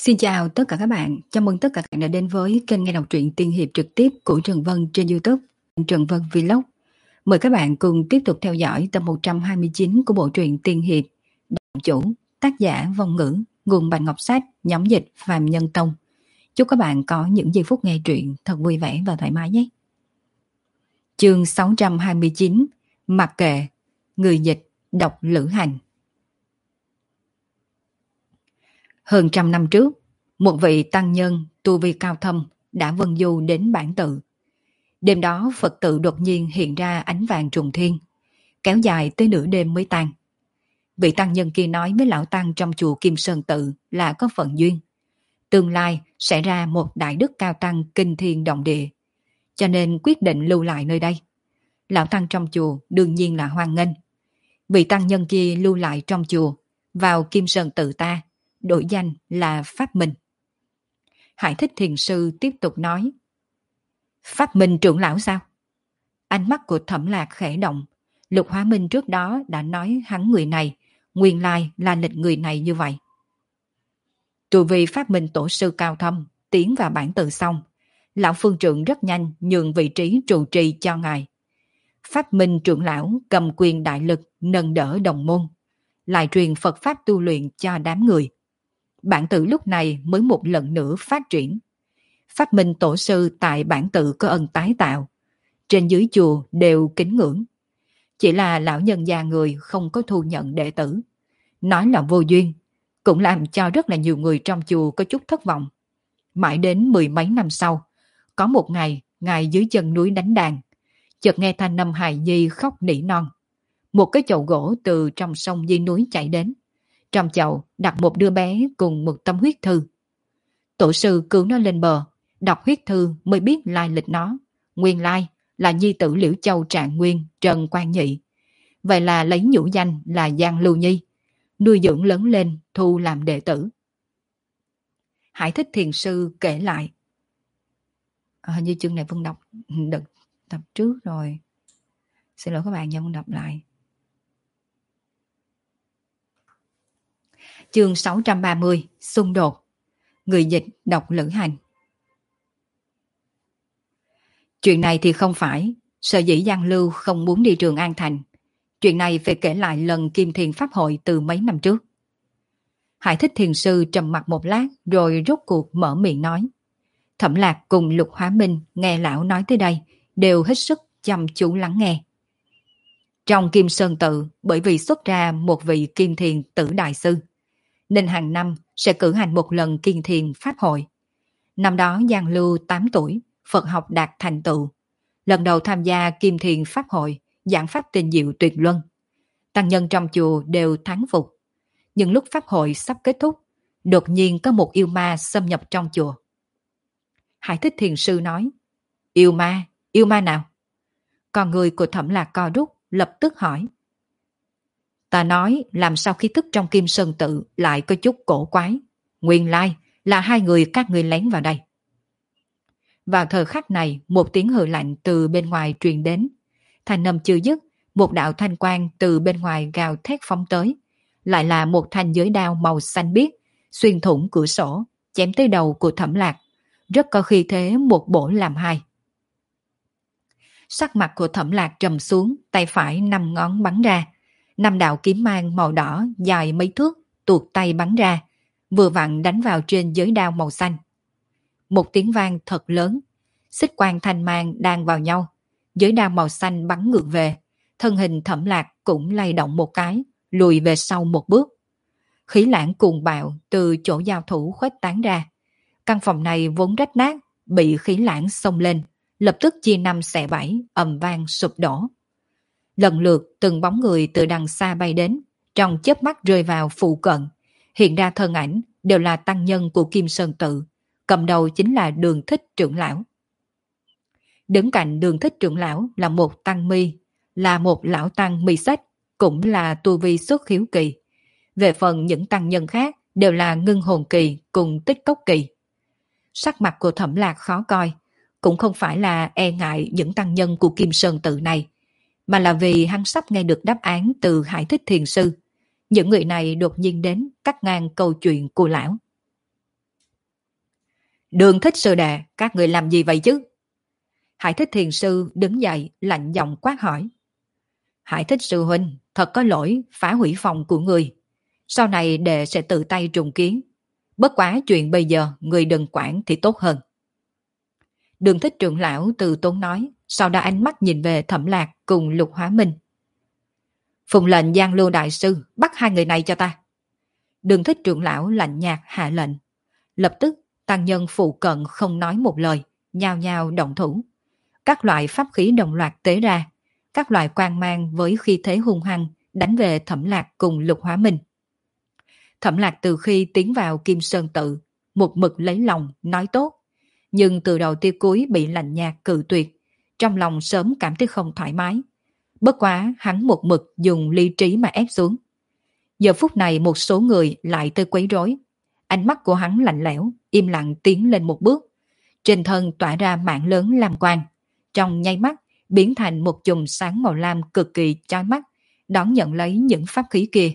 Xin chào tất cả các bạn, chào mừng tất cả các bạn đã đến với kênh nghe đọc truyện tiên hiệp trực tiếp của Trần Vân trên YouTube, Trần Vân Vlog. Mời các bạn cùng tiếp tục theo dõi tập 129 của bộ truyện tiên hiệp Đạo Chủ, tác giả Vong Ngữ, nguồn Bạch Ngọc Sách, nhóm dịch Phạm Nhân Tông. Chúc các bạn có những giây phút nghe truyện thật vui vẻ và thoải mái nhé. Chương 629, Mặc kệ, người dịch, đọc Lữ Hành. Hơn 100 năm trước, một vị tăng nhân tu vi cao thâm đã vân du đến bản tự. Đêm đó Phật tự đột nhiên hiện ra ánh vàng trùng thiên, kéo dài tới nửa đêm mới tan. Vị tăng nhân kia nói với lão tăng trong chùa Kim Sơn Tự là có phận duyên. Tương lai sẽ ra một đại đức cao tăng kinh thiên động địa, cho nên quyết định lưu lại nơi đây. Lão tăng trong chùa đương nhiên là hoan nghênh. Vị tăng nhân kia lưu lại trong chùa, vào Kim Sơn Tự ta, đổi danh là Pháp Minh. Hải Thích Thiền Sư tiếp tục nói: Pháp Minh trưởng lão sao? Ánh mắt của Thẩm Lạc khẽ động. Lục Hóa Minh trước đó đã nói hắn người này, nguyên lai là lịch người này như vậy. Tu vi Pháp Minh tổ sư cao thâm, tiến vào bản tự xong, lão phương trượng rất nhanh nhường vị trí trụ trì cho ngài. Pháp Minh trưởng lão cầm quyền đại lực nâng đỡ đồng môn, lại truyền Phật Pháp tu luyện cho đám người. Bản tự lúc này mới một lần nữa phát triển. Pháp Minh tổ sư tại bản tự có ân tái tạo, trên dưới chùa đều kính ngưỡng. Chỉ là lão nhân già người không có thu nhận đệ tử, nói là vô duyên, cũng làm cho rất là nhiều người trong chùa có chút thất vọng. Mãi đến 10 mấy năm sau, có một ngày ngài dưới chân núi đánh đàn, chợt nghe thanh âm hài nhi khóc nỉ non. Một cái chậu gỗ từ trong sông dưới núi chảy đến, trong chậu đặt một đứa bé cùng một tấm huyết thư. Tổ sư cứu nó lên bờ, đọc huyết thư mới biết lai lịch nó. Nguyên lai là nhi tử Liễu Châu Trạng Nguyên Trần Quang Nhị. Vậy là lấy nhũ danh là Giang Lưu Nhi, nuôi dưỡng lớn lên thu làm đệ tử. Hải Thích Thiền Sư kể lại. Hình như chương này Vân đọc đợt tập trước rồi. Xin lỗi các bạn nha, Vân đọc lại. Chương 630, xung đột. Người dịch đọc Lữ Hành. Chuyện này thì không phải, sở dĩ Giang Lưu không muốn đi Trường An Thành. Chuyện này phải kể lại lần Kim Thiền Pháp hội từ mấy năm trước. Hải Thích Thiền Sư trầm mặt một lát rồi rốt cuộc mở miệng nói. Thẩm Lạc cùng Lục Hóa Minh nghe lão nói tới đây đều hết sức chăm chú lắng nghe. Trong Kim Sơn Tự, bởi vì xuất ra một vị Kim Thiền Tử Đại Sư, nên hàng năm sẽ cử hành một lần Kim Thiền Pháp hội. Năm đó Giang Lưu 8 tuổi, Phật học đạt thành tựu. Lần đầu tham gia Kim Thiền Pháp hội, giảng pháp tinh diệu tuyệt luân. Tăng nhân trong chùa đều thán phục. Nhưng lúc Pháp hội sắp kết thúc, đột nhiên có một yêu ma xâm nhập trong chùa. Hải Thích Thiền Sư nói: Yêu ma nào? Con người của Thẩm Lạc co rút, lập tức hỏi. Ta nói làm sao khí thức trong Kim Sơn Tự lại có chút cổ quái. Nguyên lai là hai người các ngươi lén vào đây. Vào thời khắc này, một tiếng hừ lạnh từ bên ngoài truyền đến. Thanh âm chưa dứt, một đạo thanh quang từ bên ngoài gào thét phóng tới. Lại là một thanh giới đao màu xanh biếc, xuyên thủng cửa sổ, chém tới đầu của Thẩm Lạc. Rất có khí thế một bổ làm hai. Sắc mặt của Thẩm Lạc trầm xuống, tay phải 5 ngón bắn ra. 5 đạo kiếm mang màu đỏ dài mấy thước tuột tay bắn ra, vừa vặn đánh vào trên giới đao màu xanh. Một tiếng vang thật lớn, xích quang thanh mang đang vào nhau, giới đao màu xanh bắn ngược về, thân hình Thẩm Lạc cũng lay động một cái, lùi về sau một bước. Khí lãng cuồng bạo từ chỗ giao thủ khuếch tán ra. Căn phòng này vốn rách nát, bị khí lãng xông lên, lập tức chia năm xẻ bảy, ầm vang sụp đổ. Lần lượt từng bóng người từ đằng xa bay đến, trong chớp mắt rơi vào phụ cận. Hiện ra thân ảnh đều là tăng nhân của Kim Sơn Tự, cầm đầu chính là Đường Thích trưởng lão. Đứng cạnh Đường Thích trưởng lão là một tăng mi, là một lão tăng mi sách, cũng là tu vi xuất khiếu kỳ. Về phần những tăng nhân khác đều là ngưng hồn kỳ cùng tích cốc kỳ. Sắc mặt của Thẩm Lạc khó coi, cũng không phải là e ngại những tăng nhân của Kim Sơn Tự này, mà là vì hắn sắp nghe được đáp án từ Hải Thích Thiền Sư. Những người này đột nhiên đến cắt ngang câu chuyện của lão. Đường Thích sư đệ, các người làm gì vậy chứ? Hải Thích thiền sư đứng dậy lạnh giọng quát hỏi. Hải Thích sư huynh, thật có lỗi phá hủy phòng của người. Sau này đệ sẽ tự tay trùng kiến. Bất quá chuyện bây giờ người đừng quản thì tốt hơn. Đường Thích trưởng lão từ tốn nói, sau đó ánh mắt nhìn về Thẩm Lạc cùng Lục Hóa Minh. Phụng lệnh Giang Lưu đại sư bắt hai người này cho ta. Đường Thích trưởng lão lạnh nhạt hạ lệnh. Lập tức tăng nhân phụ cận không nói một lời, nhao nhao động thủ. Các loại pháp khí đồng loạt tế ra, các loại quang mang với khí thế hung hăng đánh về Thẩm Lạc cùng Lục Hóa Minh. Thẩm Lạc từ khi tiến vào Kim Sơn Tự, một mực lấy lòng nói tốt, nhưng từ đầu tia cuối bị lạnh nhạt cự tuyệt, trong lòng sớm cảm thấy không thoải mái. Bất quá hắn một mực dùng lý trí mà ép xuống. Giờ phút này một số người lại tới quấy rối. Ánh mắt của hắn lạnh lẽo, im lặng tiến lên một bước. Trên thân tỏa ra mạng lớn lam quang. Trong nháy mắt, biến thành một chùm sáng màu lam cực kỳ chói mắt, đón nhận lấy những pháp khí kia.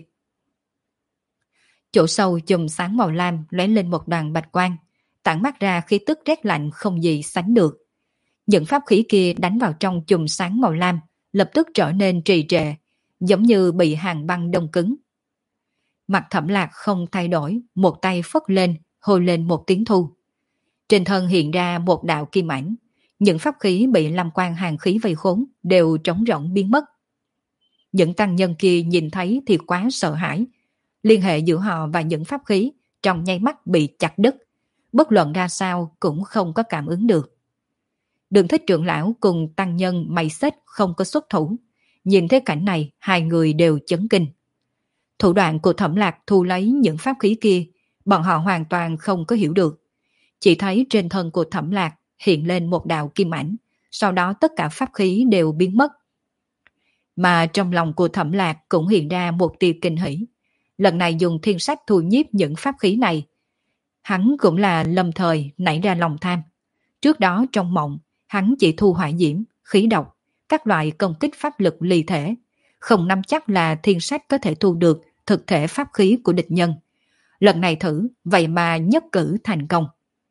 Chỗ sâu chùm sáng màu lam lóe lên một đoàn bạch quang, tản mát ra khí tức rét lạnh không gì sánh được. Những pháp khí kia đánh vào trong chùm sáng màu lam, lập tức trở nên trì trệ, giống như bị hàng băng đông cứng. Mặt Thẩm Lạc không thay đổi, một tay phất lên, hô lên một tiếng thu. Trên thân hiện ra một đạo kim ảnh, những pháp khí bị lam quang hàng khí vây khốn đều trống rỗng biến mất. Những tăng nhân kia nhìn thấy thì quá sợ hãi, liên hệ giữa họ và những pháp khí trong nháy mắt bị chặt đứt, bất luận ra sao cũng không có cảm ứng được. Đường Thích trưởng lão cùng tăng nhân mày xết không có xuất thủ, nhìn thấy cảnh này hai người đều chấn kinh. Thủ đoạn của Thẩm Lạc thu lấy những pháp khí kia, bọn họ hoàn toàn không có hiểu được. Chỉ thấy trên thân của Thẩm Lạc hiện lên một đạo kim ảnh, sau đó tất cả pháp khí đều biến mất. Mà trong lòng của Thẩm Lạc cũng hiện ra một tia kinh hỉ. Lần này dùng thiên sách thu nhiếp những pháp khí này, hắn cũng là lâm thời nảy ra lòng tham. Trước đó trong mộng, hắn chỉ thu hỏa diễm, khí độc, các loại công kích pháp lực ly thể, không nắm chắc là thiên sách có thể thu được thực thể pháp khí của địch nhân. Lần này thử, vậy mà nhất cử thành công.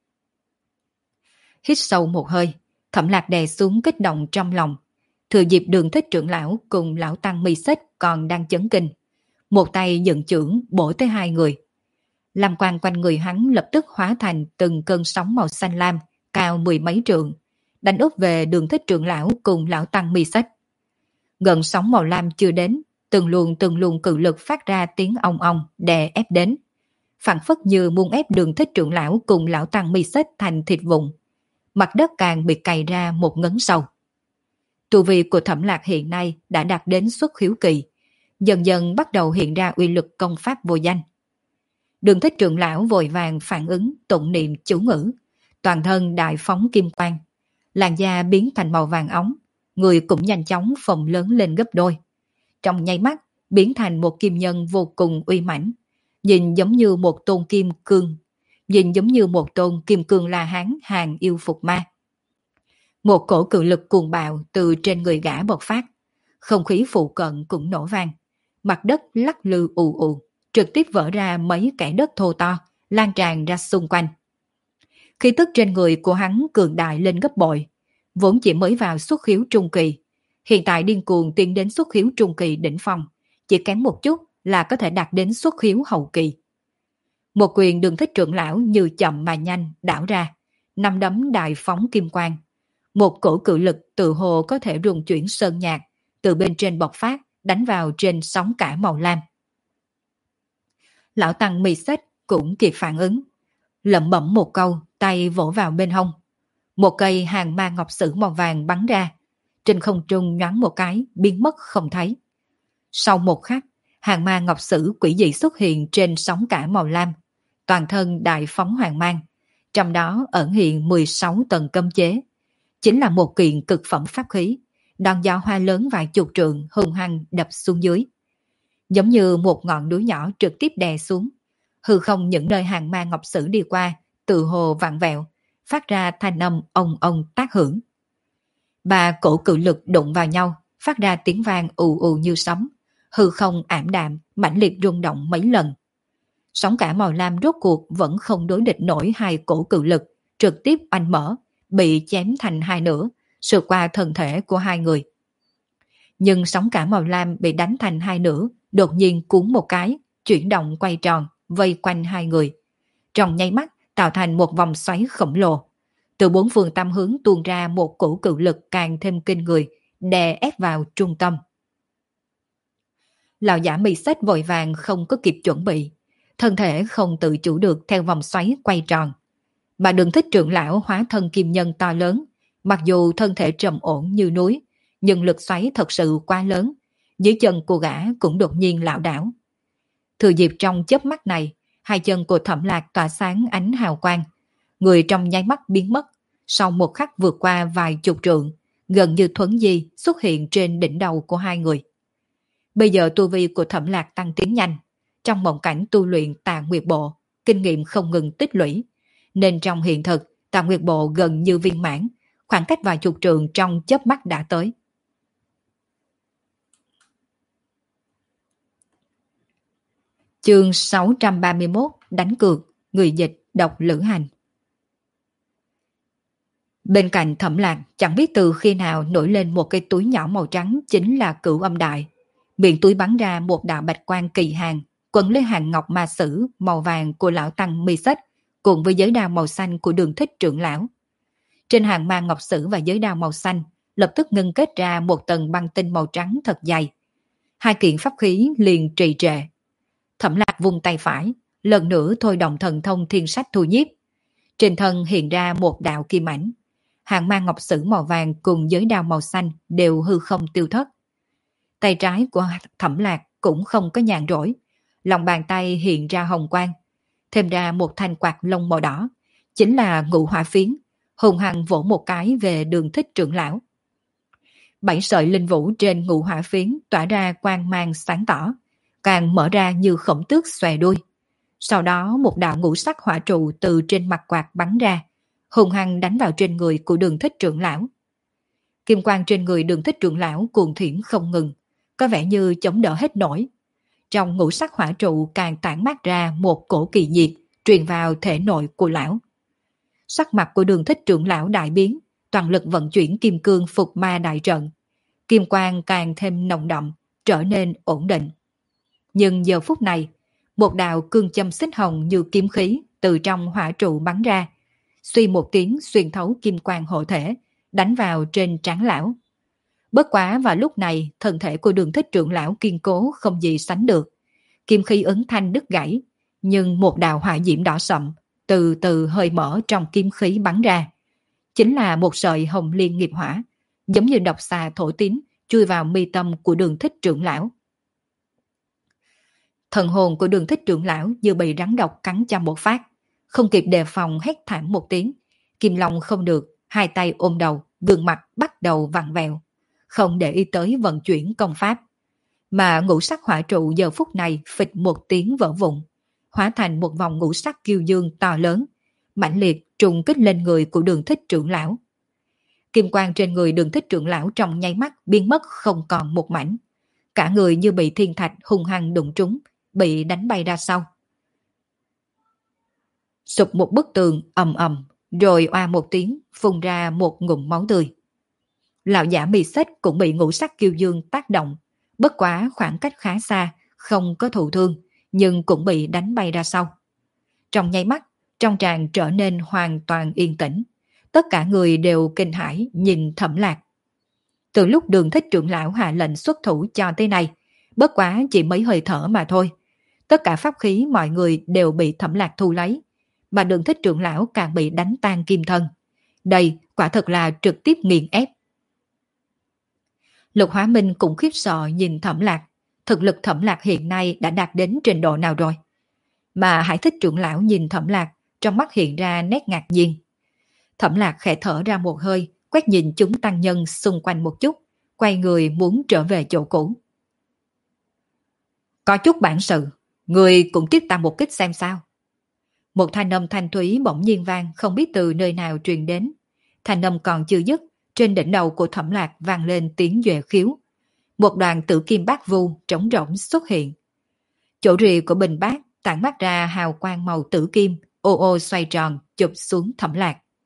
Hít sâu một hơi, Thẩm Lạc đè xuống kích động trong lòng. Thừa dịp Đường Thích trưởng lão cùng lão tăng mi xích còn đang chấn kinh, một tay dựng chưởng bổ tới hai người. Lam quang quanh người hắn lập tức hóa thành từng cơn sóng màu xanh lam, cao mười mấy trượng, đánh úp về Đường Thích trưởng lão cùng lão tăng mi xích. Gần sóng màu lam chưa đến, từng luồng cự lực phát ra tiếng ong ong đè ép đến, phảng phất như muốn ép Đường Thích trưởng lão cùng lão tăng mi xích thành thịt vụn. Mặt đất càng bị cày ra một ngấn sâu. Tu vi của Thẩm Lạc hiện nay đã đạt đến xuất khiếu kỳ, dần dần bắt đầu hiện ra uy lực công pháp vô danh. Đường Thích trưởng lão vội vàng phản ứng tụng niệm chú ngữ, toàn thân đại phóng kim quang, làn da biến thành màu vàng óng, người cũng nhanh chóng phồng lớn lên gấp đôi. Trong nháy mắt biến thành một kim nhân vô cùng uy mãnh, nhìn giống như một tôn kim cương, nhìn giống như một tôn kim cương La Hán hàng yêu phục ma. Một cổ cự lực cuồng bạo từ trên người gã bộc phát, không khí phụ cận cũng nổ vang, mặt đất lắc lư ù ù, trực tiếp vỡ ra mấy kẽ đất thô to, lan tràn ra xung quanh. Khí tức trên người của hắn cường đại lên gấp bội, vốn chỉ mới vào xuất khiếu trung kỳ, hiện tại điên cuồng tiến đến xuất khiếu trung kỳ đỉnh phong, chỉ kém một chút là có thể đạt đến xuất khiếu hậu kỳ. Một quyền Đường Thích trưởng lão như chậm mà nhanh đảo ra, năm đấm đại phóng kim quang. Một cổ cự lực tự hồ có thể rung chuyển sơn nhạc, từ bên trên bộc phát, đánh vào trên sóng cả màu lam. Lão tăng mi xích cũng kịp phản ứng, lẩm bẩm một câu, tay vỗ vào bên hông. Một cây hàng ma ngọc sử màu vàng bắn ra, trên không trung nhoáng một cái, biến mất không thấy. Sau một khắc, hàng ma ngọc sử quỷ dị xuất hiện trên sóng cả màu lam, toàn thân đại phóng hoàng mang, trong đó ẩn hiện 16 tầng cấm chế. Chính là một kiện cực phẩm pháp khí, đòn gió hoa lớn vài chục trượng hung hăng đập xuống dưới. Giống như một ngọn núi nhỏ trực tiếp đè xuống, hư không những nơi hàng ma ngọc sử đi qua, tự hồ vặn vẹo, phát ra thanh âm ông ông tác hưởng. Ba cổ cự lực đụng vào nhau, phát ra tiếng vang ù ù như sấm, hư không ảm đạm, mãnh liệt rung động mấy lần. Sóng cả màu lam rốt cuộc vẫn không đối địch nổi hai cổ cự lực, trực tiếp oanh mở, bị chém thành hai nửa, sượt qua thân thể của hai người. Nhưng sóng cả màu lam bị đánh thành hai nửa, đột nhiên cuốn một cái, chuyển động quay tròn, vây quanh hai người. Trong nháy mắt tạo thành một vòng xoáy khổng lồ. Từ bốn phương tám hướng tuôn ra một cổ cự lực càng thêm kinh người, đè ép vào trung tâm. Lão giả mi sách vội vàng không có kịp chuẩn bị, thân thể không tự chủ được theo vòng xoáy quay tròn. Mà Đường Thích trưởng lão hóa thân kim nhân to lớn, mặc dù thân thể trầm ổn như núi, nhưng lực xoáy thật sự quá lớn, dưới chân của gã cũng đột nhiên lảo đảo. Thừa dịp trong chớp mắt này, hai chân của Thẩm Lạc tỏa sáng ánh hào quang, người trong nháy mắt biến mất, sau một khắc vượt qua vài chục trượng, gần như thuấn di xuất hiện trên đỉnh đầu của hai người. Bây giờ tu vi của Thẩm Lạc tăng tiến nhanh, trong mộng cảnh tu luyện Tà Nguyệt Bộ, kinh nghiệm không ngừng tích lũy, nên trong hiện thực Tà Nguyệt Bộ gần như viên mãn, khoảng cách vài chục trượng trong chớp mắt đã tới. Chương 631 đánh cược, người dịch đọc Lữ Hành. Bên cạnh Thẩm Lạc chẳng biết từ khi nào nổi lên một cái túi nhỏ màu trắng chính là Cửu Âm Đại. Miệng túi bắn ra một đạo bạch quang kỳ hàng, quấn lấy hàng ngọc ma sử màu vàng của lão tăng mi sách cùng với giới đao màu xanh của Đường Thích trưởng lão. Trên hàng ma ngọc sử và giới đao màu xanh lập tức ngưng kết ra một tầng băng tinh màu trắng thật dày. Hai kiện pháp khí liền trì trệ. Thẩm Lạc vung tay phải, lần nữa thôi động thần thông thiên sách thu nhiếp. Trên thân hiện ra một đạo kim ảnh. Hàng ma ngọc sử màu vàng cùng giới đao màu xanh đều hư không tiêu thất. Tay trái của Thẩm Lạc cũng không có nhàn rỗi. Lòng bàn tay hiện ra hồng quang. Thêm ra một thanh quạt lông màu đỏ. Chính là ngũ hỏa phiến. Hùng hăng vỗ một cái về Đường Thích trưởng lão. 7 sợi linh vũ trên ngũ hỏa phiến tỏa ra quang mang sáng tỏ, càng mở ra như khổng tước xòe đuôi. Sau đó một đạo ngũ sắc hỏa trụ từ trên mặt quạt bắn ra, hùng hăng đánh vào trên người của Đường Thích trưởng lão. Kim quang trên người Đường Thích trưởng lão cuồn thiểm không ngừng, có vẻ như chống đỡ hết nổi. Trong ngũ sắc hỏa trụ càng tản mát ra một cổ kỳ nhiệt truyền vào thể nội của lão. Sắc mặt của Đường Thích trưởng lão đại biến, toàn lực vận chuyển kim cương phục ma đại trận. Kim quang càng thêm nồng đậm, trở nên ổn định. Nhưng giờ phút này, một đạo cương châm xích hồng như kiếm khí từ trong hỏa trụ bắn ra, suy một tiếng xuyên thấu kim quang hộ thể, đánh vào trên trán lão. Bất quá vào lúc này, thân thể của Đường Thích trưởng lão kiên cố không gì sánh được. Kim khí ấn thanh đứt gãy, nhưng một đạo hỏa diễm đỏ sậm từ từ hơi mở trong kim khí bắn ra. Chính là một sợi hồng liên nghiệp hỏa, giống như độc xà thổ tín chui vào mi tâm của Đường Thích trưởng lão. Thần hồn của Đường Thích trưởng lão như bị rắn độc cắn cho một phát, không kịp đề phòng hét thảm một tiếng. Kim Long không được, hai tay ôm đầu, gương mặt bắt đầu vặn vẹo, không để ý tới vận chuyển công pháp. Mà ngũ sắc hỏa trụ giờ phút này phịch một tiếng vỡ vụn, hóa thành một vòng ngũ sắc kiêu dương to lớn, mãnh liệt trùng kích lên người của Đường Thích trưởng lão. Kim quang trên người Đường Thích trưởng lão trong nháy mắt biến mất không còn một mảnh. Cả người như bị thiên thạch hung hăng đụng trúng, bị đánh bay ra sau. Sụp một bức tường ầm ầm, rồi oa một tiếng phun ra một ngụm máu tươi. Lão giả mi sách cũng bị ngũ sắc kiêu dương tác động, bất quá khoảng cách khá xa, không có thụ thương, nhưng cũng bị đánh bay ra sau. Trong nháy mắt, trong tràng trở nên hoàn toàn yên tĩnh. Tất cả người đều kinh hãi nhìn Thẩm Lạc. Từ lúc Đường Thích trưởng lão hạ lệnh xuất thủ cho tới nay, bất quá chỉ mấy hơi thở mà thôi. Tất cả pháp khí mọi người đều bị Thẩm Lạc thu lấy, mà Đường Thích trưởng lão càng bị đánh tan kim thân. Đây quả thật là trực tiếp nghiền ép. Lục Hóa Minh cũng khiếp sợ nhìn Thẩm Lạc. Thực lực Thẩm Lạc hiện nay đã đạt đến trình độ nào rồi? Mà Hải Thích trưởng lão nhìn Thẩm Lạc, trong mắt hiện ra nét ngạc nhiên. Thẩm Lạc khẽ thở ra một hơi, quét nhìn chúng tăng nhân xung quanh một chút, quay người muốn trở về chỗ cũ. Có chút bản sự, người cũng tiếp ta một kích xem sao. Một thanh âm thanh thúy bỗng nhiên vang không biết từ nơi nào truyền đến. Thanh âm còn chưa dứt, trên đỉnh đầu của Thẩm Lạc vang lên tiếng duệ khiếu. Một đoàn tử kim bát vu trống rỗng xuất hiện. Chỗ rìa của bình bát tản mát ra hào quang màu tử kim, ô ô xoay tròn chụp xuống Thẩm Lạc.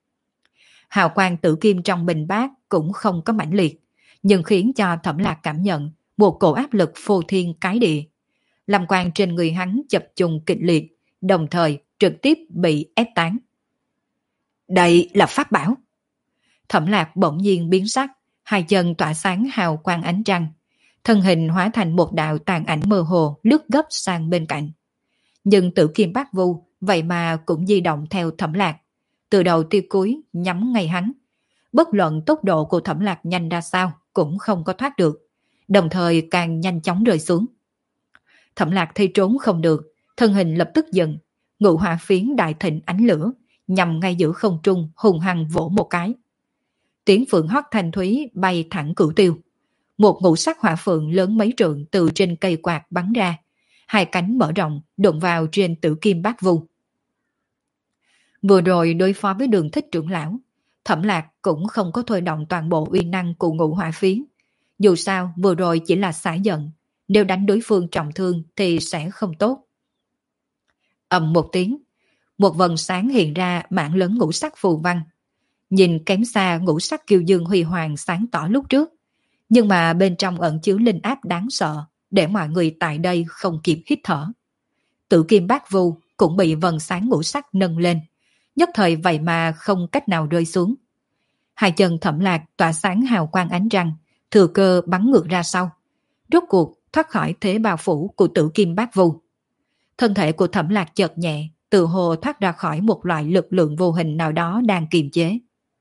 Hào quang tử kim trong bình bát cũng không có mãnh liệt, nhưng khiến cho Thẩm Lạc cảm nhận một cổ áp lực phô thiên cái địa. Lam quang trên người hắn chập trùng kịch liệt, đồng thời trực tiếp bị ép tán. Đây là pháp bảo. Thẩm Lạc bỗng nhiên biến sắc, hai chân tỏa sáng hào quang ánh trăng, thân hình hóa thành một đạo tàn ảnh mơ hồ lướt gấp sang bên cạnh. Nhưng Tử Kim Bát Vu vậy mà cũng di động theo Thẩm Lạc, từ đầu tia cuối nhắm ngay hắn. Bất luận tốc độ của Thẩm Lạc nhanh ra sao cũng không có thoát được, đồng thời càng nhanh chóng rơi xuống. Thẩm Lạc thấy trốn không được, thân hình lập tức dừng, ngũ hỏa phiến đại thịnh ánh lửa, nhằm ngay giữa không trung hùng hăng vỗ một cái. Tiếng phượng hót thanh thúy bay thẳng cửu tiêu. Một ngũ sắc hỏa phượng lớn mấy trượng từ trên cây quạt bắn ra, hai cánh mở rộng đụng vào trên Tử Kim Bát Vu. Vừa rồi đối phó với Đường Thích trưởng lão, Thẩm Lạc cũng không có thôi động toàn bộ uy năng của ngũ hỏa phiến. Dù sao vừa rồi chỉ là xả giận, nếu đánh đối phương trọng thương thì sẽ không tốt. Ầm một tiếng, một vần sáng hiện ra mảng lớn ngũ sắc phù văn. Nhìn kém xa ngũ sắc kiêu dương huy hoàng sáng tỏ lúc trước, nhưng mà bên trong ẩn chứa linh áp đáng sợ, để mọi người tại đây không kịp hít thở. Tử Kim Bát Vu cũng bị vần sáng ngũ sắc nâng lên, nhất thời vậy mà không cách nào rơi xuống. Hai chân Thẩm Lạc tỏa sáng hào quang ánh trăng, thừa cơ bắn ngược ra sau, rốt cuộc thoát khỏi thế bao phủ của Tử Kim Bát Vu. Thân thể của Thẩm Lạc chợt nhẹ, tự hồ thoát ra khỏi một loại lực lượng vô hình nào đó đang kiềm chế.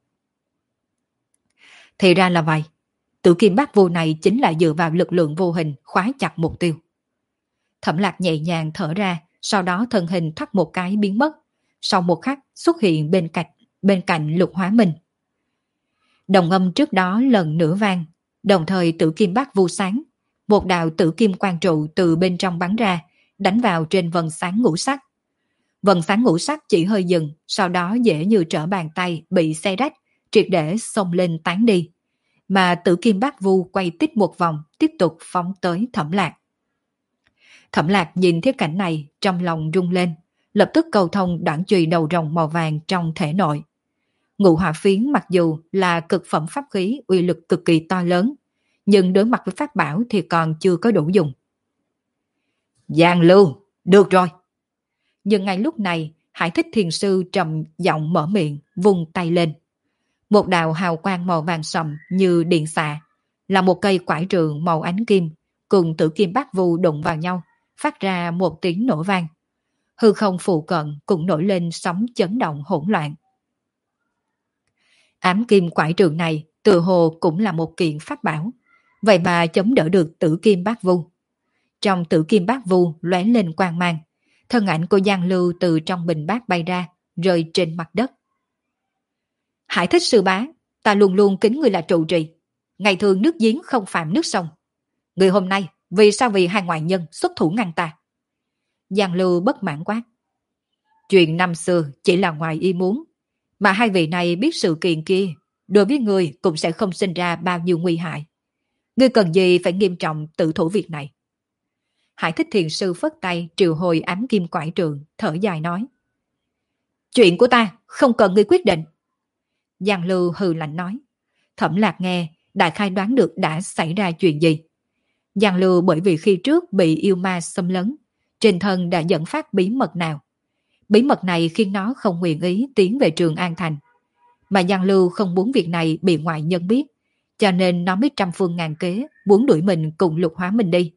Thì ra là vậy, Tử Kim Bát Vu này chính là dựa vào lực lượng vô hình khóa chặt mục tiêu. Thẩm Lạc nhẹ nhàng thở ra, sau đó thân hình thoát một cái biến mất, sau một khắc xuất hiện bên cạnh Lục Hóa Minh. Đồng âm trước đó lần nữa vang, đồng thời Tử Kim Bát Vu sáng, một đạo tử kim quang trụ từ bên trong bắn ra, đánh vào trên vần sáng ngũ sắc. Vần sáng ngũ sắc chỉ hơi dừng, sau đó dễ như trở bàn tay bị xé rách, triệt để xông lên tán đi. Mà Tử Kim Bát Vu quay tít một vòng, tiếp tục phóng tới Thẩm Lạc. Thẩm Lạc nhìn thấy cảnh này, trong lòng rung lên, lập tức cầu thông đoạn chùy đầu rồng màu vàng trong thể nội. Ngũ hỏa phiến mặc dù là cực phẩm pháp khí uy lực cực kỳ to lớn, nhưng đối mặt với pháp bảo thì còn chưa có đủ dùng. Giang Lưu, được rồi. Nhưng ngay lúc này, Hải Thích Thiền Sư trầm giọng mở miệng, vung tay lên. Một đạo hào quang màu vàng sậm như điện xạ, là một cây quải trượng màu ánh kim, cùng Tử Kim Bát Vu đụng vào nhau, phát ra một tiếng nổ vang. Hư không phụ cận cũng nổi lên sóng chấn động hỗn loạn. Ám kim quải trượng này tự hồ cũng là một kiện pháp bảo, vậy mà chống đỡ được Tử Kim Bát Vu. Trong Tử Kim Bát Vu lóe lên quang mang, thân ảnh của Giang Lưu từ trong bình bát bay ra, rơi trên mặt đất. Hải Thích sư bá, ta luôn luôn kính ngươi là trụ trì, ngày thường nước giếng không phạm nước sông. Người hôm nay vì sao vì hai ngoại nhân xuất thủ ngăn ta? Giang Lưu bất mãn quát. Chuyện năm xưa chỉ là ngoài ý muốn, mà hai vị này biết sự kiện kia, đối với ngươi cũng sẽ không sinh ra bao nhiêu nguy hại. Ngươi cần gì phải nghiêm trọng tự thủ việc này? Hải Thích Thiền Sư phất tay triệu hồi ám kim quải trượng, thở dài nói. Chuyện của ta không cần ngươi quyết định. Giang Lưu hừ lạnh nói. Thẩm Lạc nghe, đại khai đoán được đã xảy ra chuyện gì. Giang Lưu bởi vì khi trước bị yêu ma xâm lấn, trên thân đã dẫn phát bí mật nào. Bí mật này khiến nó không nguyện ý tiến về Trường An Thành. Mà Giang Lưu không muốn việc này bị ngoại nhân biết, cho nên nó mới trăm phương ngàn kế muốn đuổi mình cùng Lục Hóa Minh đi.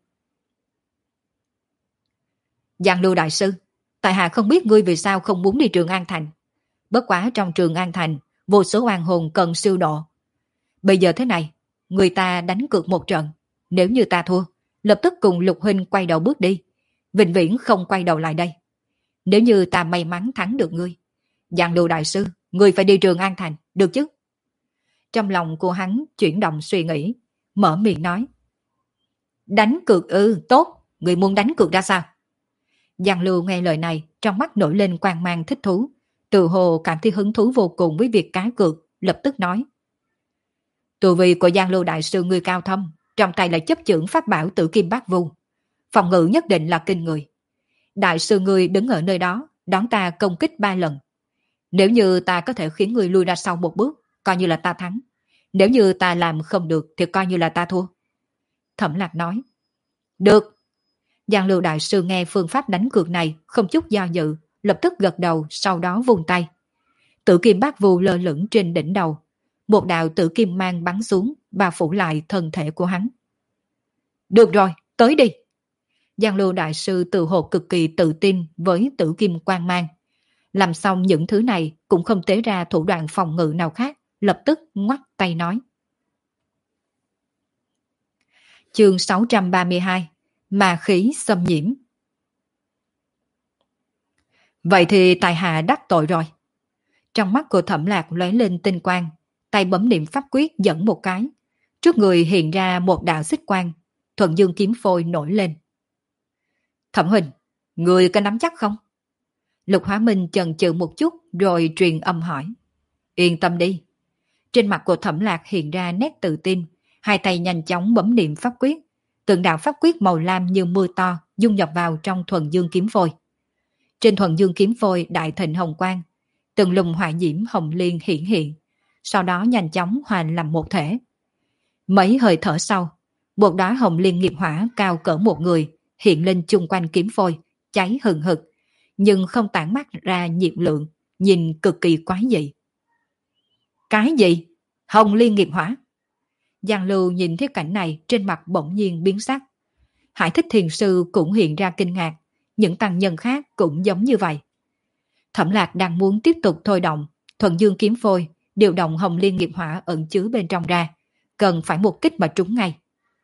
Giang Lưu đại sư, tại hạ không biết ngươi vì sao không muốn đi Trường An Thành. Bất quá trong Trường An Thành, vô số oan hồn cần siêu độ. Bây giờ thế này, người ta đánh cược một trận. Nếu như ta thua, lập tức cùng Lục Huynh quay đầu bước đi. Vĩnh viễn không quay đầu lại đây. Nếu như ta may mắn thắng được ngươi, Giang Lưu đại sư, ngươi phải đi Trường An Thành, được chứ? Trong lòng của hắn chuyển động suy nghĩ, mở miệng nói. Đánh cược ư, tốt, ngươi muốn đánh cược ra sao? Giang Lưu nghe lời này, trong mắt nổi lên quang mang thích thú, tự hồ cảm thấy hứng thú vô cùng với việc cá cược, lập tức nói. Tu vi của Giang Lưu đại sư ngươi cao thâm, trong tay là chấp chưởng pháp bảo Tử Kim Bát Vu, phòng ngự nhất định là kinh người. Đại sư ngươi đứng ở nơi đó, đón ta công kích 3 lần. Nếu như ta có thể khiến ngươi lui ra sau một bước, coi như là ta thắng. Nếu như ta làm không được thì coi như là ta thua. Thẩm Lạc nói. Được. Giang Lưu đại sư nghe phương pháp đánh cược này không chút do dự, lập tức gật đầu, sau đó vung tay. Tử kim bát vu lơ lửng trên đỉnh đầu. Một đạo tử kim mang bắn xuống, bao phủ lại thân thể của hắn. Được rồi, tới đi. Giang Lưu đại sư tự hồ cực kỳ tự tin với tử kim quang mang. Làm xong những thứ này cũng không tế ra thủ đoạn phòng ngự nào khác, lập tức ngoắt tay nói. Chương 632, Ma khí xâm nhiễm. Vậy thì tài hạ đắc tội rồi. Trong mắt của Thẩm Lạc lóe lên tinh quang, tay bấm niệm pháp quyết dẫn một cái. Trước người hiện ra một đạo xích quang, thuần dương kiếm phôi nổi lên. Thẩm huynh, người có nắm chắc không? Lục Hóa Minh chần chừ một chút rồi truyền âm hỏi. Yên tâm đi. Trên mặt của Thẩm Lạc hiện ra nét tự tin, hai tay nhanh chóng bấm niệm pháp quyết. Từng đạo pháp quyết màu lam như mưa to dung nhập vào trong thuần dương kiếm phôi. Trên thuần dương kiếm phôi đại thịnh hồng quang, từng lùm hỏa diễm hồng liên hiển hiện, sau đó nhanh chóng hòa làm một thể. Mấy hơi thở sau, một đóa hồng liên nghiệp hỏa cao cỡ một người hiện lên chung quanh kiếm phôi, cháy hừng hực, nhưng không tản mát ra nhiệt lượng, nhìn cực kỳ quái dị. Cái gì? Hồng liên nghiệp hỏa? Giang Lưu nhìn thấy cảnh này trên mặt bỗng nhiên biến sắc. Hải Thích Thiền Sư cũng hiện ra kinh ngạc, những tăng nhân khác cũng giống như vậy. Thẩm Lạc đang muốn tiếp tục thôi động, thuần dương kiếm phôi, điều động hồng liên nghiệp hỏa ẩn chứa bên trong ra, cần phải một kích mà trúng ngay.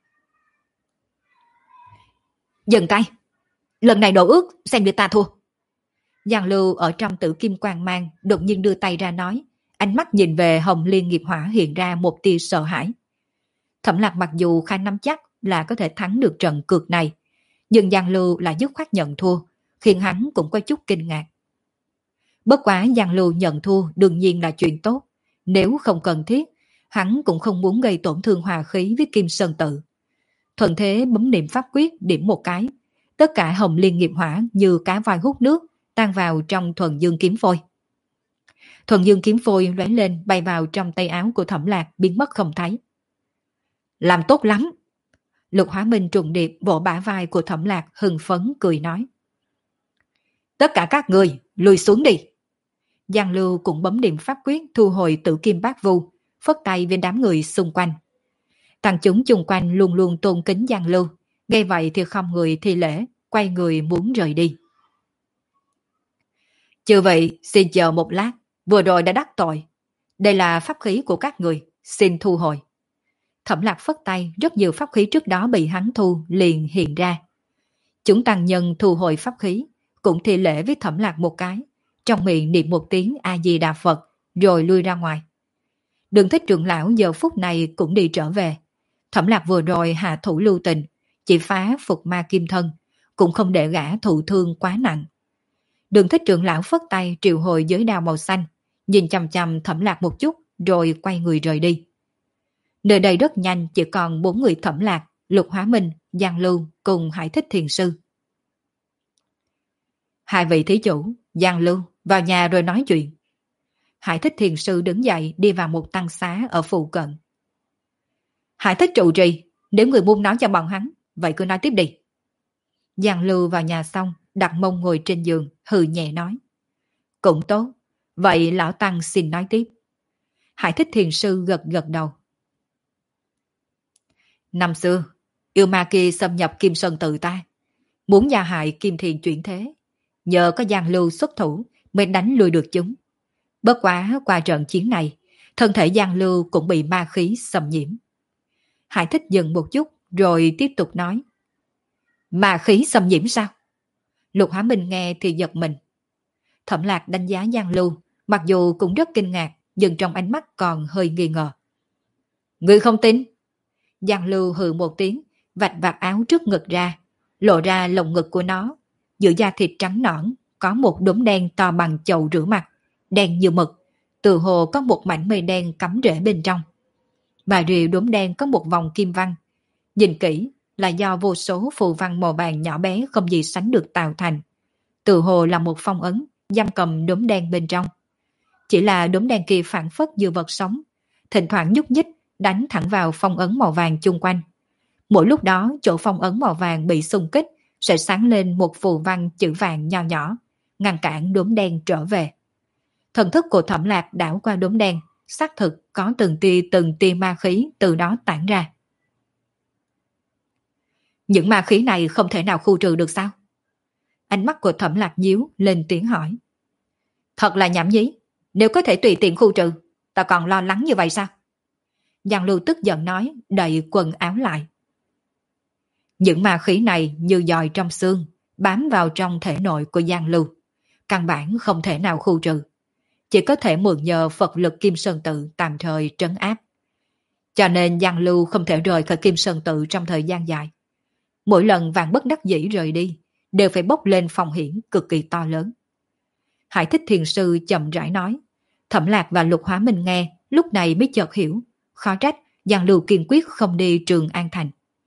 Dừng tay! Lần này đổ ước, xem như ta thua. Giang Lưu ở trong tử kim quang mang đột nhiên đưa tay ra nói, ánh mắt nhìn về hồng liên nghiệp hỏa hiện ra một tia sợ hãi. Thẩm Lạc mặc dù khá nắm chắc là có thể thắng được trận cược này, nhưng Giang Lưu lại dứt khoát nhận thua, khiến hắn cũng có chút kinh ngạc. Bất quá Giang Lưu nhận thua đương nhiên là chuyện tốt, nếu không cần thiết, hắn cũng không muốn gây tổn thương hòa khí với Kim Sơn Tự. Thuận thế bấm niệm pháp quyết điểm một cái, tất cả hồng liên nghiệp hỏa như cá voi hút nước, tan vào trong thuần dương kiếm phôi. Thuần dương kiếm phôi lóe lên bay vào trong tay áo của Thẩm Lạc biến mất không thấy. Làm tốt lắm! Lục Hóa Minh trùng điệp vỗ bả vai của Thẩm Lạc hưng phấn cười nói. Tất cả các người lùi xuống đi! Giang Lưu cũng bấm niệm pháp quyết thu hồi tử kim bát vu, phất tay với đám người xung quanh. Tăng chúng chung quanh luôn luôn tôn kính Giang Lưu, nghe vậy thì không người thi lễ, quay người muốn rời đi. Chư vị xin chờ một lát, vừa rồi đã đắc tội. Đây là pháp khí của các người, xin thu hồi. Thẩm Lạc phất tay, rất nhiều pháp khí trước đó bị hắn thu liền hiện ra. Chúng tăng nhân thu hồi pháp khí, cũng thi lễ với Thẩm Lạc một cái, trong miệng niệm một tiếng A-di-đà Phật, rồi lui ra ngoài. Đường Thích trưởng lão giờ phút này cũng đi trở về. Thẩm Lạc vừa rồi hạ thủ lưu tình, chỉ phá phục ma kim thân, cũng không để gã thụ thương quá nặng. Đường Thích trưởng lão phất tay triệu hồi giới đao màu xanh, nhìn chằm chằm Thẩm Lạc một chút, rồi quay người rời đi. Nơi đây rất nhanh chỉ còn 4 người Thẩm Lạc, Lục Hóa Minh, Giang Lưu cùng Hải Thích Thiền Sư. Hai vị thí chủ, Giang Lưu, vào nhà rồi nói chuyện. Hải Thích Thiền Sư đứng dậy đi vào một tăng xá ở phụ cận. Hải Thích trụ trì, nếu người muốn nói cho bọn hắn, vậy cứ nói tiếp đi. Giang Lưu vào nhà xong, đặt mông ngồi trên giường, hừ nhẹ nói. Cũng tốt, vậy lão tăng xin nói tiếp. Hải Thích Thiền Sư gật gật đầu. Năm xưa, yêu ma kia xâm nhập Kim Sơn Tự ta, muốn gia hại Kim Thiền chuyển thế. Nhờ có Giang Lưu xuất thủ mới đánh lùi được chúng. Bất quá qua trận chiến này, thân thể Giang Lưu cũng bị ma khí xâm nhiễm. Hải Thích dừng một chút rồi tiếp tục nói. Ma khí xâm nhiễm sao? Lục Hóa Minh nghe thì giật mình. Thẩm Lạc đánh giá Giang Lưu, mặc dù cũng rất kinh ngạc, nhưng trong ánh mắt còn hơi nghi ngờ. Ngươi không tin? Giang Lưu hừ một tiếng, vạch vạt áo trước ngực ra, lộ ra lồng ngực của nó. Giữa da thịt trắng nõn, có một đốm đen to bằng chậu rửa mặt, đen như mực, từ hồ có một mảnh mây đen cắm rễ bên trong. Mà rìa đốm đen có một vòng kim văn. Nhìn kỹ là do vô số phù văn màu vàng nhỏ bé không gì sánh được tạo thành. Từ hồ là một phong ấn, giam cầm đốm đen bên trong. Chỉ là đốm đen kia phản phất như vật sống, thỉnh thoảng nhúc nhích, đánh thẳng vào phong ấn màu vàng chung quanh. Mỗi lúc đó, chỗ phong ấn màu vàng bị xung kích, sẽ sáng lên một phù văn chữ vàng nho nhỏ, ngăn cản đốm đen trở về. Thần thức của Thẩm Lạc đảo qua đốm đen, xác thực có từng tia ma khí từ đó tản ra. Những ma khí này không thể nào khu trừ được sao? Ánh mắt của Thẩm Lạc nhíu lên tiếng hỏi. Thật là nhảm nhí, nếu có thể tùy tiện khu trừ, ta còn lo lắng như vậy sao? Giang Lưu tức giận nói, đậy quần áo lại. Những ma khí này như dòi trong xương, bám vào trong thể nội của Giang Lưu. Căn bản không thể nào khu trừ. Chỉ có thể mượn nhờ Phật lực Kim Sơn Tự tạm thời trấn áp. Cho nên Giang Lưu không thể rời khỏi Kim Sơn Tự trong thời gian dài. Mỗi lần Vạn bất đắc dĩ rời đi, đều phải bốc lên phong hiểm cực kỳ to lớn. Hải Thích Thiền Sư chậm rãi nói. Thẩm Lạc và Lục Hóa Minh nghe, lúc này mới chợt hiểu. Khó trách, Giang Lưu kiên quyết không đi Trường An Thành.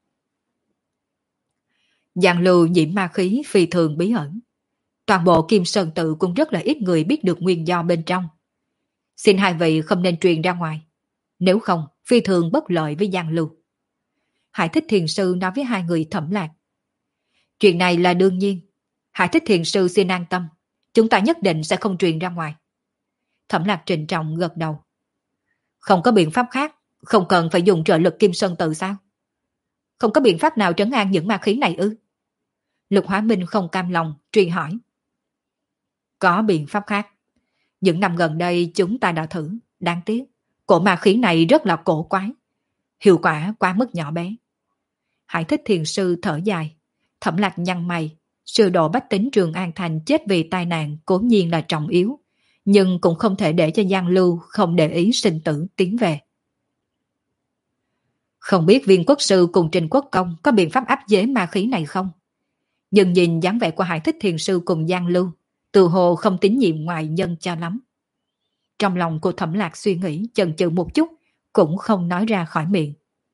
Giang Lưu nhiễm ma khí phi thường bí ẩn. Toàn bộ Kim Sơn Tự cũng rất là ít người biết được nguyên do bên trong. Xin hai vị không nên truyền ra ngoài. Nếu không, phi thường bất lợi với Giang Lưu. Hải Thích Thiền Sư nói với hai người Thẩm Lạc. Chuyện này là đương nhiên. Hải Thích Thiền Sư xin an tâm. Chúng ta nhất định sẽ không truyền ra ngoài. Thẩm Lạc trịnh trọng gật đầu. Không có biện pháp khác, không cần phải dùng trợ lực Kim Sơn Tự sao? Không có biện pháp nào trấn an những ma khí này ư? Lục Hóa Minh không cam lòng, truy hỏi. Có biện pháp khác. Những năm gần đây chúng ta đã thử, đáng tiếc. Cổ ma khí này rất là cổ quái. Hiệu quả quá mức nhỏ bé. Hải Thích Thiền Sư thở dài. Thẩm Lạc nhăn mày. Sư độ bách tính Trường An Thành chết vì tai nạn cố nhiên là trọng yếu. Nhưng cũng không thể để cho Giang Lưu không để ý sinh tử tiến về. Không biết Viên Quốc Sư cùng Trình Quốc Công có biện pháp áp chế ma khí này không? Nhưng nhìn dáng vẻ của Hải Thích Thiền Sư cùng Giang Lưu, từ hồ không tín nhiệm ngoại nhân cho lắm. Trong lòng của Thẩm Lạc suy nghĩ chần chừ một chút, cũng không nói ra khỏi miệng.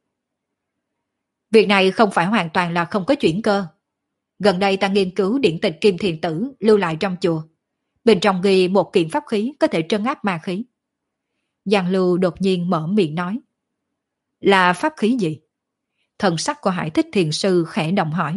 Việc này không phải hoàn toàn là không có chuyển cơ. Gần đây ta nghiên cứu điển tịch Kim Thiền Tử lưu lại trong chùa. Bên trong ghi một kiện pháp khí có thể trấn áp ma khí. Giang Lưu đột nhiên mở miệng nói. Là pháp khí gì? Thần sắc của Hải Thích Thiền Sư khẽ động hỏi.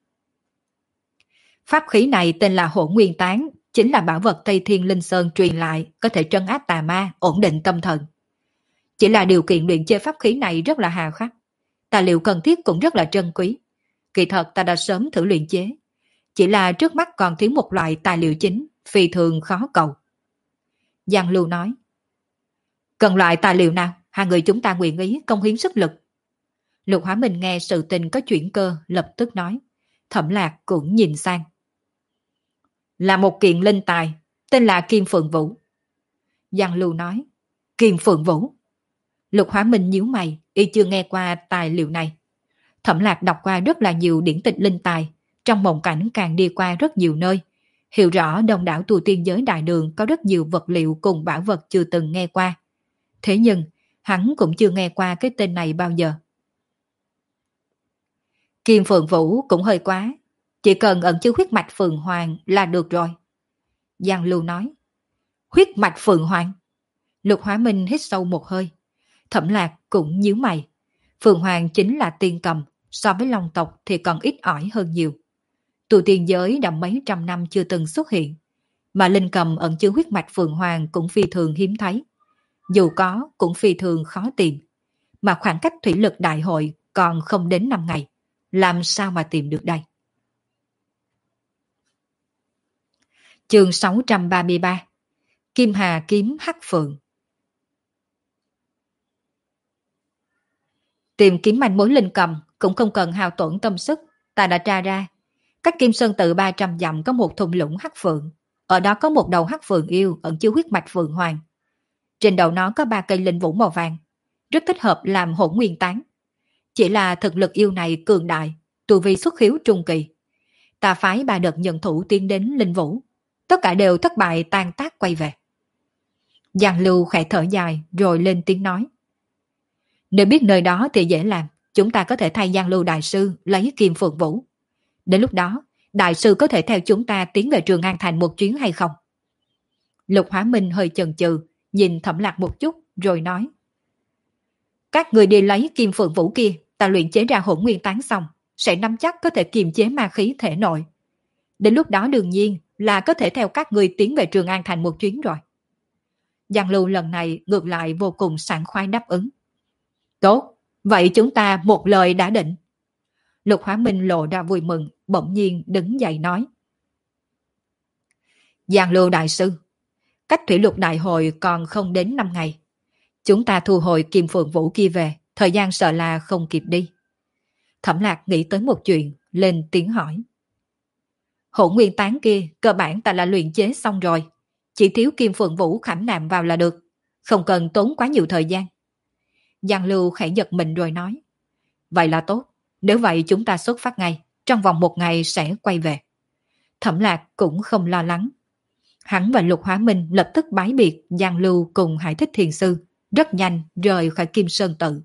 Pháp khí này tên là Hỗn Nguyên Tán, chính là bảo vật Tây Thiên Linh Sơn truyền lại, có thể trấn áp tà ma, ổn định tâm thần. Chỉ là điều kiện luyện chế pháp khí này rất là hà khắc. Tài liệu cần thiết cũng rất là trân quý. Kỳ thật ta đã sớm thử luyện chế. Chỉ là trước mắt còn thiếu một loại tài liệu chính, phi thường khó cầu. Giang Lưu nói. Cần loại tài liệu nào? Hai người chúng ta nguyện ý công hiến sức lực. Lục Hóa Minh nghe sự tình có chuyển cơ, lập tức nói. Thẩm Lạc cũng nhìn sang. Là một kiện linh tài, tên là Kim Phượng Vũ. Giang Lưu nói. Kim Phượng Vũ. Lục Hóa Minh nhíu mày, y chưa nghe qua tài liệu này. Thẩm Lạc đọc qua rất là nhiều điển tịch linh tài, trong mộng cảnh càng đi qua rất nhiều nơi, hiểu rõ đông đảo tu tiên giới đại đường có rất nhiều vật liệu cùng bảo vật chưa từng nghe qua. Thế nhưng, hắn cũng chưa nghe qua cái tên này bao giờ. Kim Phượng Vũ cũng hơi quá, chỉ cần ẩn chứa huyết mạch Phượng Hoàng là được rồi. Giang Lưu nói. Huyết mạch Phượng Hoàng. Lục Hóa Minh hít sâu một hơi. Thẩm Lạc cũng nhíu mày. Phượng Hoàng chính là tiên cầm, so với Long tộc thì còn ít ỏi hơn nhiều. Tu tiên giới đã mấy trăm năm chưa từng xuất hiện, mà linh cầm ẩn chứa huyết mạch Phượng Hoàng cũng phi thường hiếm thấy. Dù có cũng phi thường khó tìm, mà khoảng cách thủy lực đại hội còn không đến 5 ngày, làm sao mà tìm được đây? Chương 633 Kim Hà Kiếm Hắc Phượng. Tìm kiếm manh mối linh cầm cũng không cần hao tổn tâm sức, ta đã tra ra. Cách Kim Sơn Tự 300 dặm có một thung lũng hắc phượng, ở đó có một đầu hắc phượng yêu ẩn chứa huyết mạch Phượng Hoàng. Trên đầu nó có 3 cây linh vũ màu vàng, rất thích hợp làm Hỗn Nguyên Tán. Chỉ là thực lực yêu này cường đại, tu vi xuất khiếu trung kỳ. Ta phái 3 đợt nhận thủ tiến đến linh vũ, tất cả đều thất bại tan tác quay về. Giang Lưu khẽ thở dài rồi lên tiếng nói. Nếu biết nơi đó thì dễ làm, chúng ta có thể thay Giang Lưu đại sư lấy Kim Phượng Vũ. Đến lúc đó, đại sư có thể theo chúng ta tiến về Trường An Thành một chuyến hay không? Lục Hóa Minh hơi chần chừ, nhìn Thẩm Lạc một chút rồi nói. Các người đi lấy kim phượng vũ kia, ta luyện chế ra hỗn nguyên tán xong, sẽ nắm chắc có thể kiềm chế ma khí thể nội. Đến lúc đó đương nhiên là có thể theo các người tiến về Trường An Thành một chuyến rồi. Giang Lưu lần này ngược lại vô cùng sảng khoái đáp ứng. Tốt, vậy chúng ta một lời đã định. Lục Hóa Minh lộ ra vui mừng, bỗng nhiên đứng dậy nói. Giang Lưu đại sư, cách thủy lục đại hội còn không đến 5 ngày. Chúng ta thu hồi kim phượng vũ kia về, thời gian sợ là không kịp đi. Thẩm Lạc nghĩ tới một chuyện, lên tiếng hỏi. Hỗn nguyên tán kia, cơ bản ta là luyện chế xong rồi. Chỉ thiếu kim phượng vũ khảm nạm vào là được. Không cần tốn quá nhiều thời gian. Giang Lưu khẽ giật mình rồi nói. Vậy là tốt. Nếu vậy chúng ta xuất phát ngay. Trong vòng 1 ngày sẽ quay về. Thẩm Lạc cũng không lo lắng. Hắn và Lục Hóa Minh lập tức bái biệt Giang Lưu cùng Hải Thích Thiền Sư. Rất nhanh rời khỏi Kim Sơn Tự.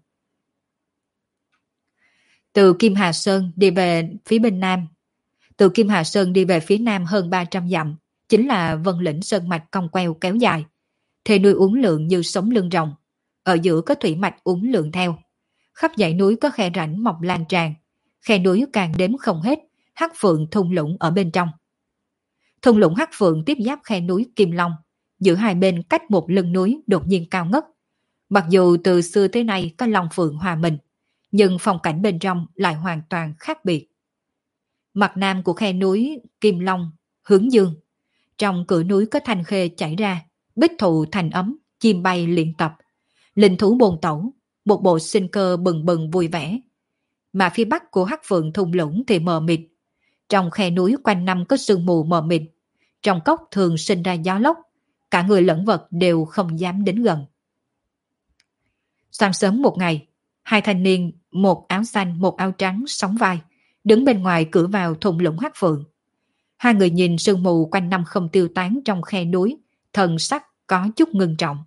Từ Kim Hà Sơn đi về phía bên Nam. Từ Kim Hà Sơn đi về phía Nam hơn 300 dặm. Chính là Vân Lĩnh Sơn Mạch cong queo kéo dài. Thề núi uốn lượn như sống lưng rồng. Ở giữa có thủy mạch uốn lượn theo. Khắp dãy núi có khe rãnh mọc lan tràn. Khe núi càng đếm không hết. Hắc Phượng thung lũng ở bên trong. Thung lũng Hắc Phượng tiếp giáp khe núi Kim Long. Giữa hai bên cách một lưng núi đột nhiên cao ngất. Mặc dù từ xưa tới nay có Long Phượng hòa mình, nhưng phong cảnh bên trong lại hoàn toàn khác biệt. Mặt nam của khe núi Kim Long hướng dương. Trong cửa núi có thanh khê chảy ra, bích thụ thành ấm, chim bay luyện tập. Linh thú bồn tẩu, một bộ sinh cơ bừng bừng vui vẻ. Mà phía bắc của Hắc Phượng thung lũng thì mờ mịt. Trong khe núi quanh năm có sương mù mờ mịt. Trong cốc thường sinh ra gió lốc. Cả người lẫn vật đều không dám đến gần. Sáng sớm một ngày, hai thanh niên, một áo xanh, một áo trắng sóng vai, đứng bên ngoài cửa vào thung lũng Hắc Phượng. Hai người nhìn sương mù quanh năm không tiêu tán trong khe núi, thần sắc có chút ngưng trọng.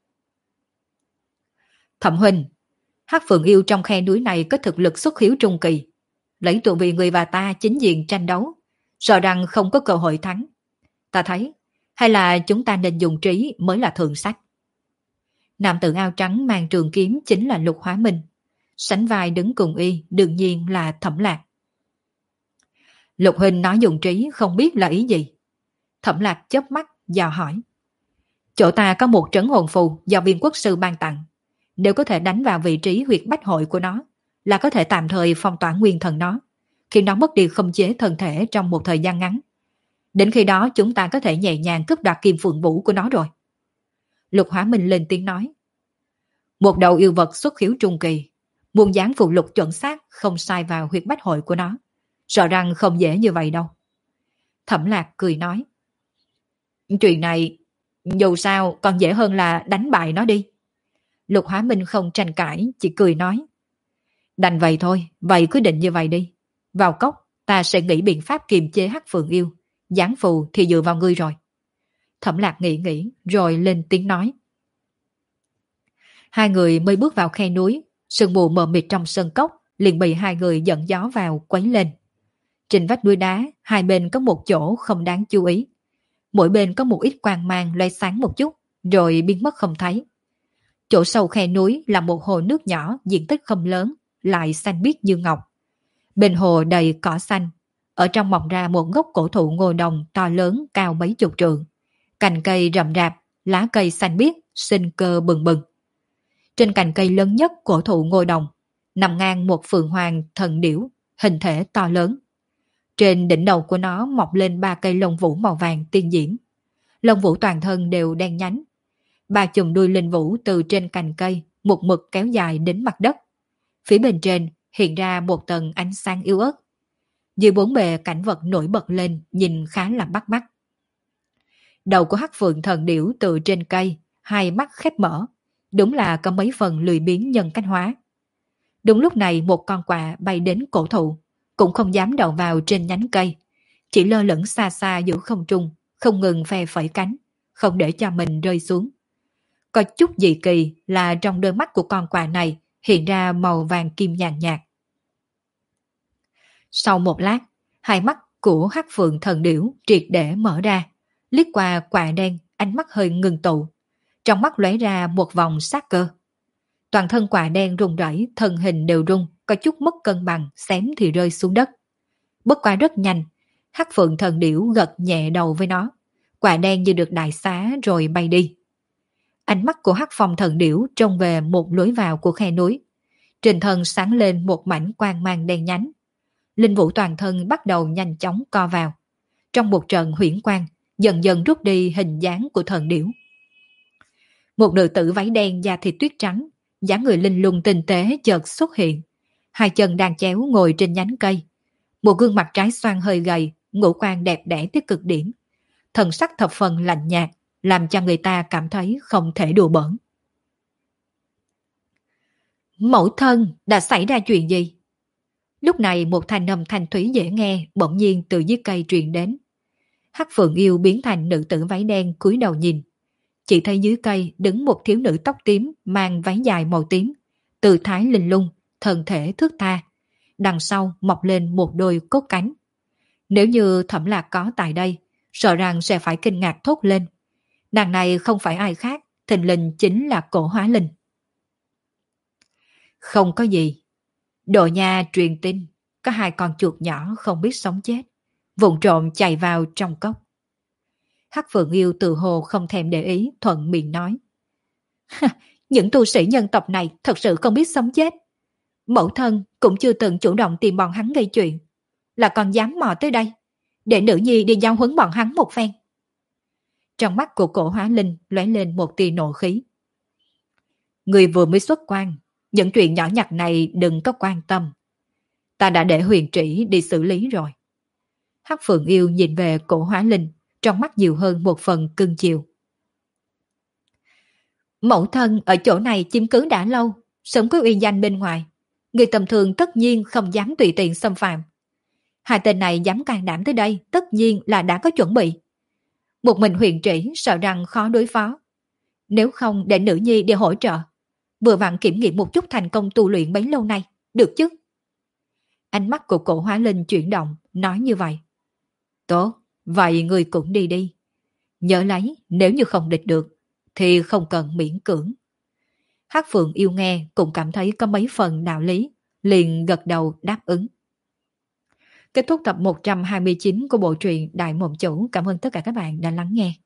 Thẩm huynh, Hắc Phượng yêu trong khe núi này có thực lực xuất hiếu trung kỳ. Lấy tụi vì người và ta chính diện tranh đấu, sợ rằng không có cơ hội thắng. Ta thấy, hay là chúng ta nên dùng trí mới là thượng sách. Nam tử áo trắng mang trường kiếm chính là Lục Hóa Minh. Sánh vai đứng cùng y đương nhiên là Thẩm Lạc. Lục huynh nói dùng trí không biết là ý gì. Thẩm Lạc chớp mắt dò hỏi. Chỗ ta có một trấn hồn phù do Viên Quốc Sư ban tặng. Nếu có thể đánh vào vị trí huyệt bách hội của nó, là có thể tạm thời phong tỏa nguyên thần nó, khi nó mất đi khống chế thân thể trong một thời gian ngắn. Đến khi đó chúng ta có thể nhẹ nhàng cướp đoạt kim phượng vũ của nó rồi. Lục Hóa Minh lên tiếng nói. Một đầu yêu vật xuất hiếu trung kỳ, muôn dáng phụ lục chuẩn xác không sai vào huyệt bách hội của nó, sợ rằng không dễ như vậy đâu. Thẩm Lạc cười nói. Chuyện này dù sao còn dễ hơn là đánh bại nó đi. Lục Hóa Minh không tranh cãi, chỉ cười nói. Đành vậy thôi, vậy cứ định như vậy đi. Vào cốc ta sẽ nghĩ biện pháp kiềm chế Hắc Phượng yêu, giáng phù thì dựa vào ngươi rồi. Thẩm Lạc nghĩ rồi lên tiếng nói. Hai người mới bước vào khe núi, sương mù mờ mịt trong sân cốc liền bị hai người dẫn gió vào quấy lên. Trên vách núi đá, hai bên có một chỗ không đáng chú ý. Mỗi bên có một ít quang mang lóe sáng một chút, rồi biến mất không thấy. Chỗ sâu khe núi là một hồ nước nhỏ, diện tích không lớn, lại xanh biếc như ngọc. Bên hồ đầy cỏ xanh, ở trong mọc ra một gốc cổ thụ ngô đồng to lớn cao mấy chục trượng. Cành cây rậm rạp, lá cây xanh biếc, sinh cơ bừng bừng. Trên cành cây lớn nhất cổ thụ ngô đồng, nằm ngang một phượng hoàng thần điểu, hình thể to lớn. Trên đỉnh đầu của nó mọc lên 3 cây lông vũ màu vàng tiên diễm. Lông vũ toàn thân đều đen nhánh. 3 chùm đuôi linh vũ từ trên cành cây một mực kéo dài đến mặt đất. Phía bên trên hiện ra một tầng ánh sáng yếu ớt. Dưới bốn bề cảnh vật nổi bật lên, nhìn khá là bắt mắt. Đầu của Hắc Phượng thần điểu từ trên cây, hai mắt khép mở, đúng là có mấy phần lười biếng nhân cách hóa. Đúng lúc này một con quạ bay đến cổ thụ, cũng không dám đậu vào trên nhánh cây, chỉ lơ lửng xa xa giữa không trung, không ngừng phe phẩy cánh, không để cho mình rơi xuống. Có chút dị kỳ là trong đôi mắt của con quạ này hiện ra màu vàng kim nhàn nhạt. Sau một lát, hai mắt của Hắc Phượng thần điểu triệt để mở ra, liếc qua quạ đen, ánh mắt hơi ngừng tụ, trong mắt lóe ra một vòng sát cơ. Toàn thân quả đen run rẩy, thân hình đều run, có chút mất cân bằng, xém thì rơi xuống đất. Bất quá rất nhanh, Hắc Phượng Thần Điểu gật nhẹ đầu với nó. Quả đen như được đại xá rồi bay đi. Ánh mắt của Hắc Phong Thần Điểu trông về một lối vào của khe núi. Trên thân sáng lên một mảnh quang mang đen nhánh. Linh vũ toàn thân bắt đầu nhanh chóng co vào. Trong một trận huyễn quang, dần dần rút đi hình dáng của thần điểu. Một nữ tử váy đen da thịt tuyết trắng, dáng người linh lung tinh tế chợt xuất hiện. Hai chân đang chéo ngồi trên nhánh cây. Một gương mặt trái xoan hơi gầy, ngũ quan đẹp đẽ tới cực điểm. Thần sắc thập phần lạnh nhạt, làm cho người ta cảm thấy không thể đùa bỡn. Mẫu thân, đã xảy ra chuyện gì? Lúc này một thanh âm thanh thúy dễ nghe bỗng nhiên từ dưới cây truyền đến. Hắc Phượng Yêu biến thành nữ tử váy đen cúi đầu nhìn. Chỉ thấy dưới cây đứng một thiếu nữ tóc tím mang váy dài màu tím, tư thái linh lung, thân thể thướt tha. Đằng sau mọc lên một đôi cốt cánh. Nếu như Thẩm Lạc có tại đây, sợ rằng sẽ phải kinh ngạc thốt lên. Nàng này không phải ai khác, thình lình chính là Cổ Hóa Linh. Không có gì. Đồ nha truyền tin, có hai con chuột nhỏ không biết sống chết, vụng trộm chạy vào trong cốc. Hắc Phượng Yêu tự hồ không thèm để ý, thuận miệng nói. Những tu sĩ nhân tộc này thật sự không biết sống chết. Mẫu thân cũng chưa từng chủ động tìm bọn hắn gây chuyện, là còn dám mò tới đây, để nữ nhi đi giao huấn bọn hắn một phen. Trong mắt của Cổ Hóa Linh lóe lên một tia nộ khí. Người vừa mới xuất quan, những chuyện nhỏ nhặt này đừng có quan tâm. Ta đã để Huyền Trĩ đi xử lý rồi. Hắc Phượng Yêu nhìn về Cổ Hóa Linh, trong mắt nhiều hơn một phần cưng chiều. Mẫu thân ở chỗ này chiếm cứ đã lâu, sớm có uy danh bên ngoài. Người tầm thường tất nhiên không dám tùy tiện xâm phạm. Hai tên này dám can đảm tới đây tất nhiên là đã có chuẩn bị. Một mình Huyền Trĩ sợ rằng khó đối phó. Nếu không để nữ nhi đi hỗ trợ, vừa vặn kiểm nghiệm một chút thành công tu luyện bấy lâu nay, được chứ? Ánh mắt của Cổ Hóa Linh chuyển động, nói như vậy. Tốt, vậy người cũng đi đi. Nhớ lấy, nếu như không địch được, thì không cần miễn cưỡng. Hắc Phượng Yêu nghe cũng cảm thấy có mấy phần đạo lý, liền gật đầu đáp ứng. Kết thúc tập 129 của bộ truyện Đại Mộng Chủ. Cảm ơn tất cả các bạn đã lắng nghe.